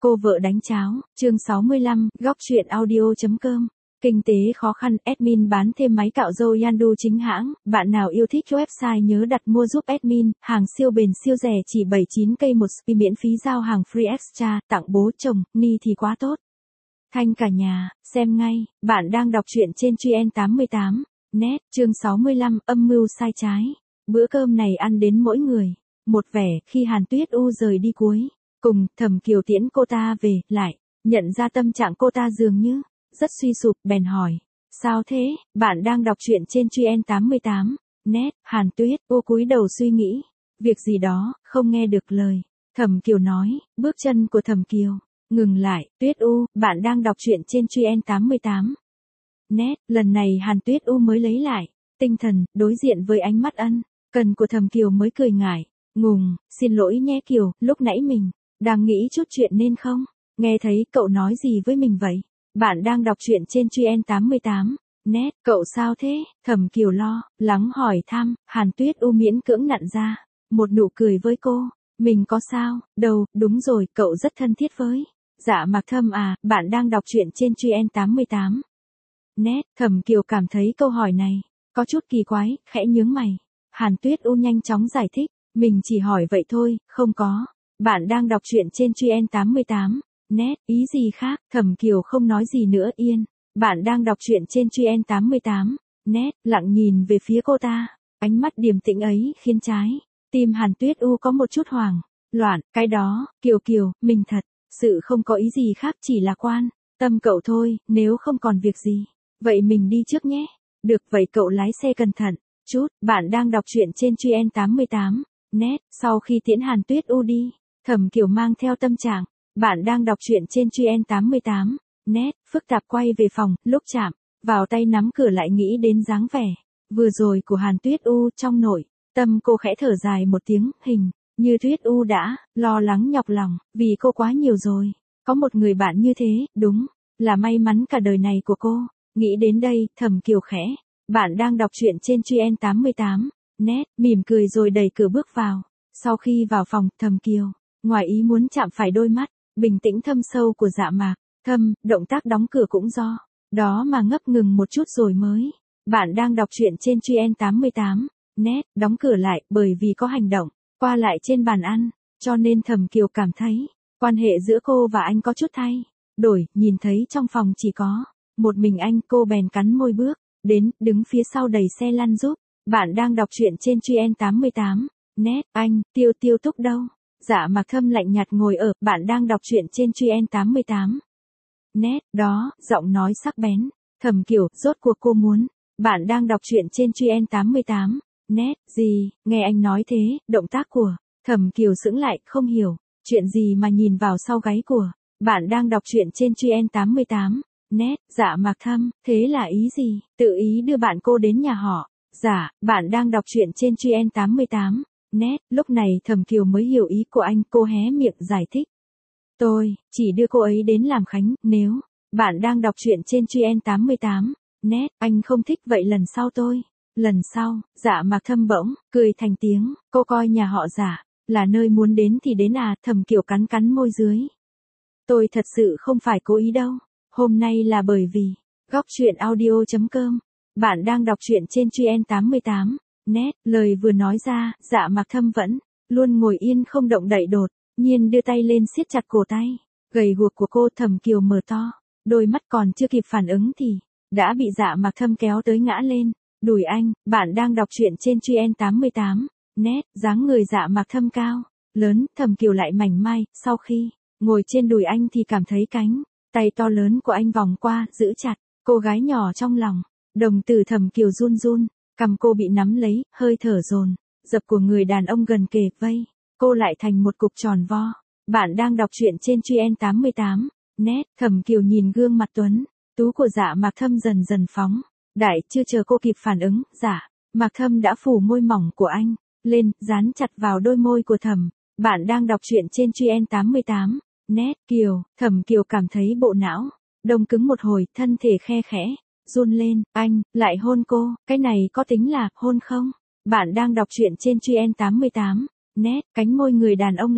Cô vợ đánh cháo, chương 65, góc chuyện audio.com. Kinh tế khó khăn, admin bán thêm máy cạo râu Yandu chính hãng, bạn nào yêu thích website nhớ đặt mua giúp admin, hàng siêu bền siêu rẻ chỉ 79k một spi miễn phí giao hàng free extra, tặng bố chồng, ni thì quá tốt. Thanh cả nhà, xem ngay, bạn đang đọc truyện trên Truyen 88, net, chương 65, âm mưu sai trái. Bữa cơm này ăn đến mỗi người, một vẻ, khi Hàn Tuyết U rời đi cuối cùng, Thẩm Kiều tiễn cô ta về, lại, nhận ra tâm trạng cô ta dường như rất suy sụp, bèn hỏi, sao thế, bạn đang đọc truyện trên Truyen 88, net, Hàn Tuyết U cúi đầu suy nghĩ, việc gì đó, không nghe được lời. Thẩm Kiều nói, bước chân của Thẩm Kiều ngừng lại, Tuyết U, bạn đang đọc truyện trên Truyen 88, net, lần này Hàn Tuyết U mới lấy lại tinh thần, đối diện với ánh mắt ân cần của Thẩm Kiều mới cười ngại ngùng, xin lỗi nhé Kiều, lúc nãy mình đang nghĩ chút chuyện nên không nghe thấy cậu nói gì với mình vậy. Bạn đang đọc truyện trên Truyen 88, net, cậu sao thế? Thẩm Kiều lo lắng hỏi thăm, Hàn Tuyết U miễn cưỡng nặn ra một nụ cười với cô, mình có sao đâu, đúng rồi, cậu rất thân thiết với Dạ Mạc Thâm à. Bạn đang đọc truyện trên Truyen 88, net. Thẩm Kiều cảm thấy câu hỏi này có chút kỳ quái, khẽ nhướng mày. Hàn Tuyết U nhanh chóng giải thích, mình chỉ hỏi vậy thôi, không có. Bạn đang đọc truyện trên Truyen 88, net, ý gì khác? Thẩm Kiều không nói gì nữa, yên. Bạn đang đọc truyện trên Truyen 88, net, lặng nhìn về phía cô ta. Ánh mắt điềm tĩnh ấy khiến trái tim Hàn Tuyết U có một chút hoảng loạn. Cái đó, Kiều, mình thật sự không có ý gì khác, chỉ là quan tâm cậu thôi, nếu không còn việc gì, vậy mình đi trước nhé. Được, vậy cậu lái xe cẩn thận chút. Bạn đang đọc truyện trên Truyen 88, net. Sau khi tiễn Hàn Tuyết U đi, Thẩm Kiều mang theo tâm trạng bạn đang đọc truyện trên Truyen 88, net, phức tạp quay về phòng, lúc chạm vào tay nắm cửa lại nghĩ đến dáng vẻ vừa rồi của Hàn Tuyết U, trong nội tâm cô khẽ thở dài một tiếng, hình như Tuyết U đã lo lắng nhọc lòng vì cô quá nhiều rồi. Có một người bạn như thế, đúng là may mắn cả đời này của cô. Nghĩ đến đây, Thẩm Kiều khẽ, bạn đang đọc truyện trên Truyen 88, net, mỉm cười rồi đẩy cửa bước vào. Sau khi vào phòng, Thẩm Kiều ngoài ý muốn chạm phải đôi mắt bình tĩnh thâm sâu của Dạ Mạc Thâm, động tác đóng cửa cũng do đó mà ngập ngừng một chút rồi mới. Bạn đang đọc truyện trên Truyen 88, net, đóng cửa lại, bởi vì có hành động qua lại trên bàn ăn, cho nên Thẩm Kiều cảm thấy quan hệ giữa cô và anh có chút thay đổi. Nhìn thấy trong phòng chỉ có một mình anh, cô bèn cắn môi bước đến, đứng phía sau đẩy xe lăn giúp. Bạn đang đọc truyện trên Truyen 88, net, anh, Tiêu Túc đâu? Dạ Mạc Thâm lạnh nhạt ngồi ở. Bạn đang đọc truyện trên Truyen 88, net, đó, giọng nói sắc bén. Thẩm Kiều, rốt cuộc cô muốn. Bạn đang đọc truyện trên Truyen 88, net, gì? Nghe anh nói thế, động tác của Thẩm Kiều sững lại, không hiểu chuyện gì mà nhìn vào sau gáy của bạn đang đọc truyện trên Truyen 88, net. Dạ Mạc Thâm, thế là ý gì? Tự ý đưa bạn cô đến nhà họ Dạ. Bạn đang đọc truyện trên Truyen 88, net. Lúc này Thẩm Kiều mới hiểu ý của anh, cô hé miệng giải thích, tôi chỉ đưa cô ấy đến làm khánh. Nếu bạn đang đọc truyện trên Truyen 88, net, anh không thích vậy lần sau tôi. Lần sau, Dạ Mạc Thâm bỗng cười thành tiếng, cô coi nhà họ Dạ là nơi muốn đến thì đến à? Thẩm Kiều cắn môi dưới. Tôi thật sự không phải cố ý đâu. Hôm nay là bởi vì góc chuyện audio.com. Bạn đang đọc truyện trên Truyen 88, net. Lời vừa nói ra, Dạ Mạc Thâm vẫn luôn ngồi yên không động đậy, đột nhiên đưa tay lên siết chặt cổ tay gầy guộc của cô. Thẩm Kiều mở to đôi mắt, còn chưa kịp phản ứng thì đã bị Dạ Mạc Thâm kéo tới ngã lên đùi anh. Bạn đang đọc truyện trên Truyen 88, net. Dáng người Dạ Mạc Thâm cao lớn, Thẩm Kiều lại mảnh mai. Sau khi ngồi trên đùi anh thì cảm thấy cánh tay to lớn của anh vòng qua, giữ chặt cô gái nhỏ trong lòng. Đồng tử Thẩm Kiều run run, cằm cô bị nắm lấy, hơi thở dồn dập của người đàn ông gần kề vây cô lại thành một cục tròn vo. Bạn đang đọc truyện trên Truyen 88, net. Thẩm Kiều nhìn gương mặt tuấn tú của Dạ Mạc Thâm dần dần phóng đại, chưa chờ cô kịp phản ứng, Dạ Mạc Thâm đã phủ môi mỏng của anh lên, dán chặt vào đôi môi của Thẩm. Bạn đang đọc truyện trên Truyen 88, net. Thẩm Kiều cảm thấy bộ não đông cứng một hồi, thân thể khe khẽ run lên. Anh lại hôn cô, cái này có tính là hôn không? Bạn đang đọc truyện trên Truyen 88, net. Cánh môi người đàn ông lạnh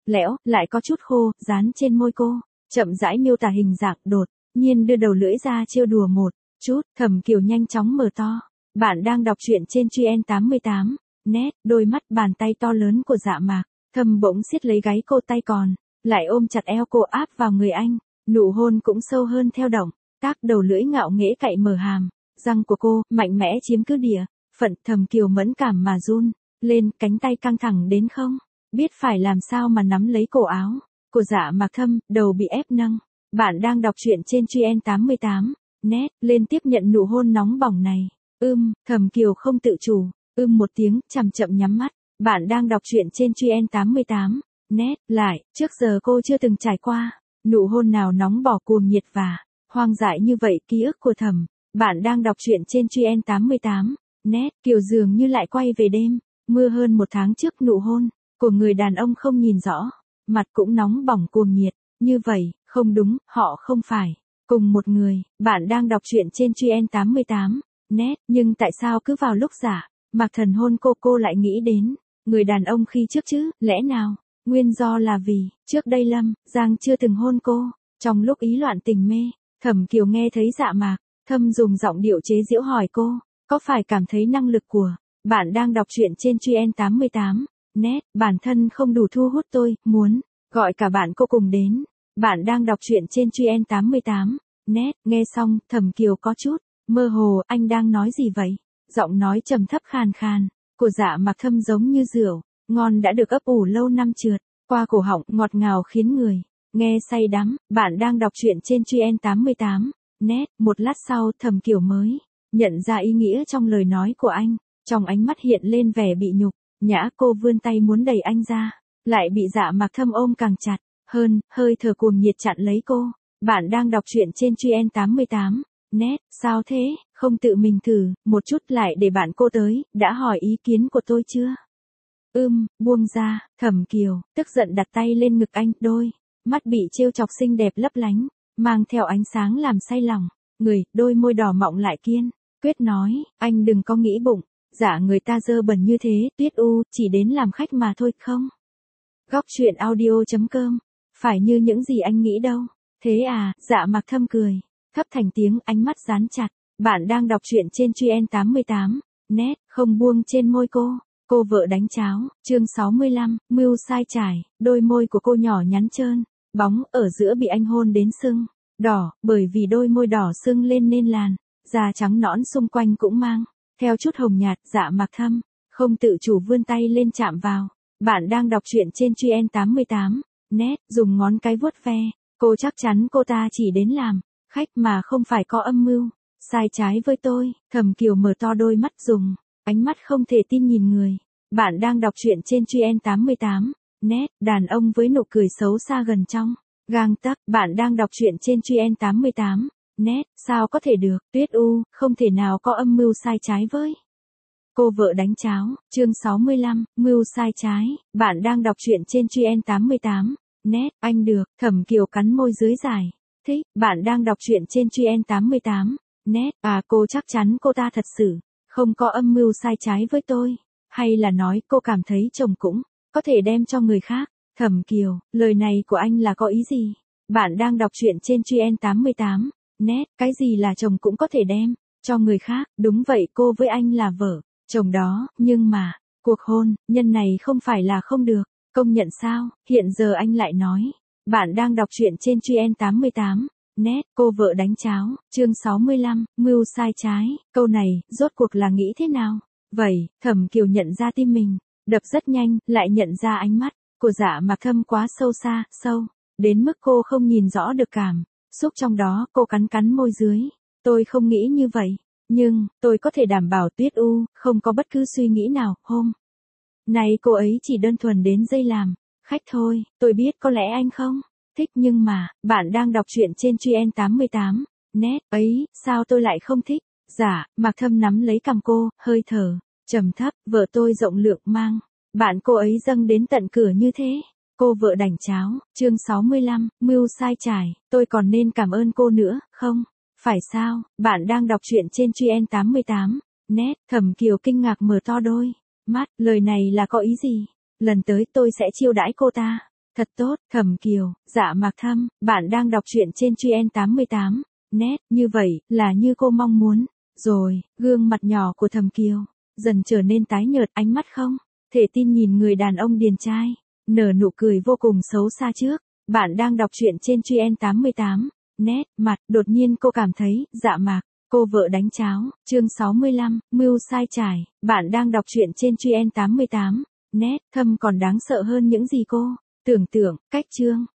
lẽo, lại có chút khô, dán trên môi cô, chậm rãi miêu tả hình dạng, đột nhiên đưa đầu lưỡi ra trêu đùa một chút. Thẩm Kiều nhanh chóng mở to. Bạn đang đọc truyện trên Truyện 88. Net, đôi mắt bàn tay to lớn của Dạ Mạc Thâm bỗng siết lấy gáy cô, tay còn lại ôm chặt eo cô áp vào người anh, nụ hôn cũng sâu hơn theo động tác, đầu lưỡi ngạo nghễ cạy mở hàm răng của cô, mạnh mẽ chiếm cứ địa phận. Thẩm Kiều mẫn cảm mà run lên, cánh tay căng thẳng đến không biết phải làm sao mà nắm lấy cổ áo của Dạ Mạc Thâm, đầu bị ép nâng. Bạn đang đọc truyện trên Truyện 88. Net, lên tiếp nhận nụ hôn nóng bỏng này. Thẩm Kiều không tự chủ, một tiếng, chậm chậm nhắm mắt. Bạn đang đọc truyện trên Truyện 88. Net, lại, trước giờ cô chưa từng trải qua nụ hôn nào nóng bỏng, cuồng nhiệt và hoang dại như vậy. Ký ức của Thẩm. Bạn đang đọc truyện trên Truyện 88. Net, Kiều dường như lại quay về đêm mưa hơn một tháng trước, nụ hôn của người đàn ông không nhìn rõ, mặt cũng nóng bỏng cuồng nhiệt như vậy. Không đúng, họ không phải cùng một người. Bạn đang đọc truyện trên Truyện 88. Net, nhưng tại sao cứ vào lúc Dạ Mạc Thần hôn cô lại nghĩ đến người đàn ông khi trước chứ? Lẽ nào nguyên do là vì trước đây Lâm Giang chưa từng hôn cô? Trong lúc ý loạn tình mê, Thẩm Kiều nghe thấy Dạ Mạc Thâm dùng giọng điệu chế giễu hỏi cô, có phải cảm thấy năng lực của bạn đang đọc truyện trên Truyện 88. Net, bản thân không đủ thu hút, tôi muốn gọi cả bạn cô cùng đến. Bạn đang đọc truyện trên Truyện 88. Net, nghe xong, Thẩm Kiều có chút mơ hồ, anh đang nói gì vậy? Giọng nói trầm thấp khàn khàn của Dạ Mạc Thâm giống như rượu ngon đã được ấp ủ lâu năm trượt qua cổ họng, ngọt ngào khiến người nghe say đắm. Bạn đang đọc truyện trên Truyện 88. Net, một lát sau, Thẩm Kiều mới nhận ra ý nghĩa trong lời nói của anh, trong ánh mắt hiện lên vẻ bị nhục nhã. Cô vươn tay muốn đẩy anh ra, lại bị Dạ Mạc Thâm ôm càng chặt hơn, hơi thở cuồng nhiệt chặn lấy cô. Bạn đang đọc truyện trên Truyện 88. Net, sao thế, không tự mình thử một chút lại để bạn cô tới, đã hỏi ý kiến của tôi chưa? Buông ra. Thẩm Kiều tức giận đặt tay lên ngực anh, đôi mắt bị trêu chọc xinh đẹp lấp lánh, mang theo ánh sáng làm say lòng người, đôi môi đỏ mọng lại kiên quyết nói, anh đừng có nghĩ bụng dạ người ta dơ bẩn như thế. Tuyết U chỉ đến làm khách mà thôi, không? Góc truyện audio.com, phải như những gì anh nghĩ đâu. Thế à? Dạ Mạc Thâm cười thấp thành tiếng, ánh mắt dán chặt. Bạn đang đọc truyện trên Truyện 88. Net, không buông trên môi cô vợ đánh cháo. Chương 65, mưu sai trải. Đôi môi của cô nhỏ nhắn trơn bóng, ở giữa bị anh hôn đến sưng đỏ, bởi vì đôi môi đỏ sưng lên nên làn da trắng nõn xung quanh cũng mang theo chút hồng nhạt. Dạ Mạc Thâm không tự chủ vươn tay lên chạm vào. Bạn đang đọc truyện trên Truyện 88. Net, dùng ngón cái vuốt ve. Cô chắc chắn cô ta chỉ đến làm khách mà không phải có âm mưu sai trái với tôi. Thẩm Kiều mở to đôi mắt, dùng ánh mắt không thể tin nhìn người. Bạn đang đọc truyện trên Truyện 88. Net, đàn ông với nụ cười xấu xa gần trong gang tấc. Bạn đang đọc truyện trên Truyện 88. Net, sao có thể được? Tuyết U không thể nào có âm mưu sai trái với cô vợ đánh cháo. Chương 65, mưu sai trái. Bạn đang đọc truyện trên Truyện 88. Net, anh được. Thẩm Kiều cắn môi dưới dài thích. Bạn đang đọc truyện trên Truyện 88. Net, cô chắc chắn cô ta thật sự không có âm mưu sai trái với tôi, hay là nói cô cảm thấy chồng cũng có thể đem cho người khác? Thẩm Kiều, lời này của anh là có ý gì? Bạn đang đọc truyện trên Truyện 88. Net, cái gì là chồng cũng có thể đem cho người khác? Đúng vậy, cô với anh là vợ chồng đó, nhưng mà cuộc hôn nhân này không phải là không được công nhận sao? Hiện giờ anh lại nói. Bạn đang đọc truyện trên Truyện 88. Net, cô vợ đánh cháo. Chương 65, mưu sai trái. Câu này rốt cuộc là nghĩ thế nào vậy? Thẩm Kiều nhận ra tim mình đập rất nhanh, lại nhận ra ánh mắt của Dạ Mạc Thâm quá sâu xa, sâu đến mức cô không nhìn rõ được cảm xúc trong đó. Cô cắn môi dưới. Tôi không nghĩ như vậy, nhưng tôi có thể đảm bảo Tuyết U không có bất cứ suy nghĩ nào. Hôm nay cô ấy chỉ đơn thuần đến đây làm khách thôi. Tôi biết có lẽ anh không thích, nhưng mà bạn đang đọc truyện trên Truyện 88. Net, ấy, sao tôi lại không thích? Dạ Mạc Thâm nắm lấy cằm cô, hơi thở trầm thấp, vợ tôi rộng lượng, mang bạn cô ấy dâng đến tận cửa như thế. Cô vợ đánh cháo. Chương 65, mưu sai trải. Tôi còn nên cảm ơn cô nữa, không phải sao? Bạn đang đọc truyện trên Truyện 88. Net, Thẩm Kiều kinh ngạc mở to đôi mắt, lời này là có ý gì? Lần tới tôi sẽ chiêu đãi cô ta Thật tốt, Thẩm Kiều, Dạ Mạc Thâm, bạn đang đọc truyện trên Truyện 88. Net, như vậy, là như cô mong muốn. Rồi, gương mặt nhỏ của Thẩm Kiều, dần trở nên tái nhợt, ánh mắt không thể tin nhìn người đàn ông điển trai, nở nụ cười vô cùng xấu xa trước. Bạn đang đọc truyện trên Truyện 88. Net, mặt, đột nhiên cô cảm thấy, Dạ Mạc, cô vợ đánh cháo, chương 65, mưu sai trải, bạn đang đọc truyện trên Truyện 88. Net, Thâm còn đáng sợ hơn những gì cô tưởng tượng, cách chương